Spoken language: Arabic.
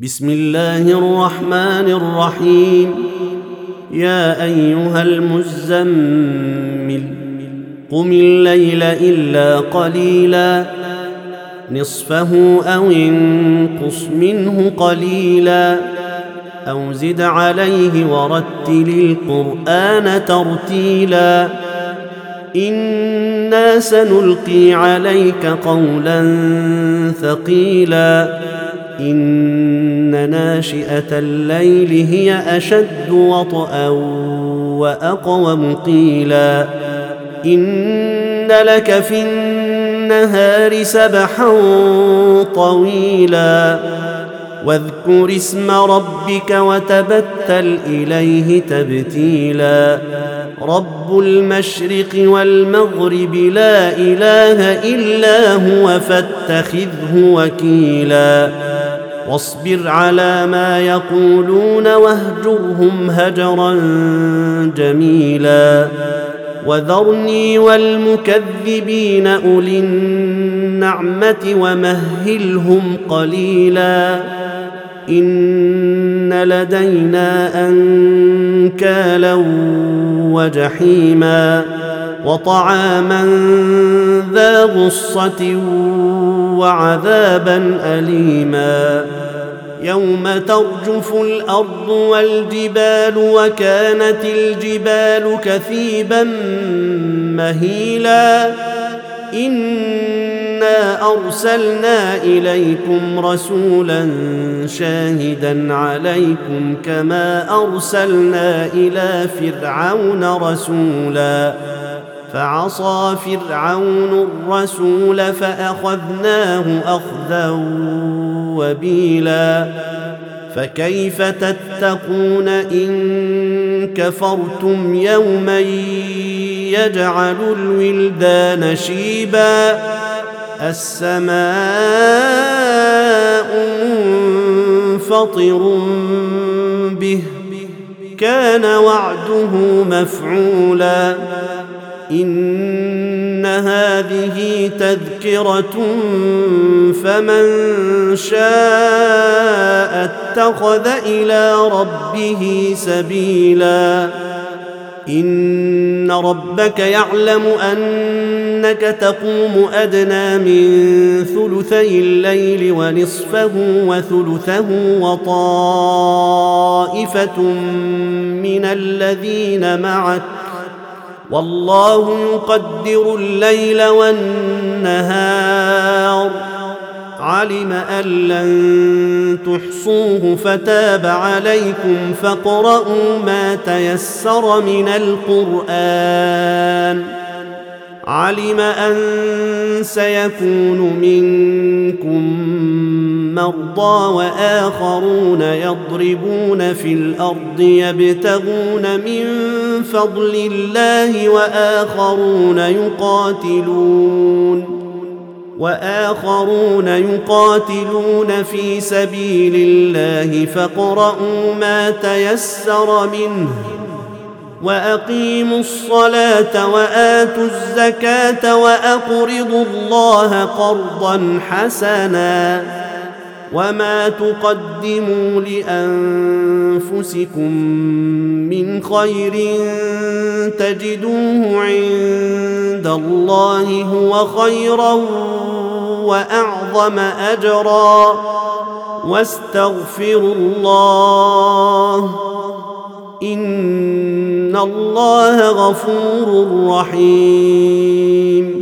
بسم الله الرحمن الرحيم. يا أيها المزمل قم الليل إلا قليلا نصفه أو انقص منه قليلا أو زد عليه ورتل القرآن ترتيلا إنا سنلقي عليك قولا ثقيلا إن ناشئة الليل هي أشد وطئا وأقوم قيلا إن لك في النهار سبحا طويلا واذكر اسم ربك وتبتل إليه تبتيلا رب المشرق والمغرب لا إله إلا هو فاتخذه وكيلا واصبر على ما يقولون واهجرهم هجرا جميلا وذرني والمكذبين أولي النعمة ومهلهم قليلا إن لدينا أنكالا وجحيما وطعاما ذا غصة وعذابا أليما يوم ترجف الأرض والجبال وكانت الجبال كثيبا مهيلا إنا أرسلنا إليكم رسولا شاهدا عليكم كما أرسلنا إلى فرعون رسولا فعصى فرعون الرسول فأخذناه أخذا وبيلا فكيف تتقون إن كفرتم يوما يجعل الولدان شيبا السماء منفطر به كان وعده مفعولا إن هذه تذكرة فمن شاء اتخذ إلى ربه سبيلا إن ربك يعلم أنك تقوم أدنى من ثلثي الليل ونصفه وثلثه وطائفة من الذين معك والله يقدر الليل والنهار علم أن لن تحصوه فتاب عليكم فاقرؤوا ما تيسر من القرآن علم أن سيكون منكم مرضى وآخرون يضربون في الأرض يبتغون من فضل الله وآخرون يقاتلون في سبيل الله فاقرؤوا ما تيسر منه وأقيموا الصلاة وآتوا الزكاة وأقرضوا الله قرضا حسنا وما تقدموا لأنفسكم من خير تجدوه عند الله هو خيرا وأعظم أجرا واستغفروا الله إن الله غفور رحيم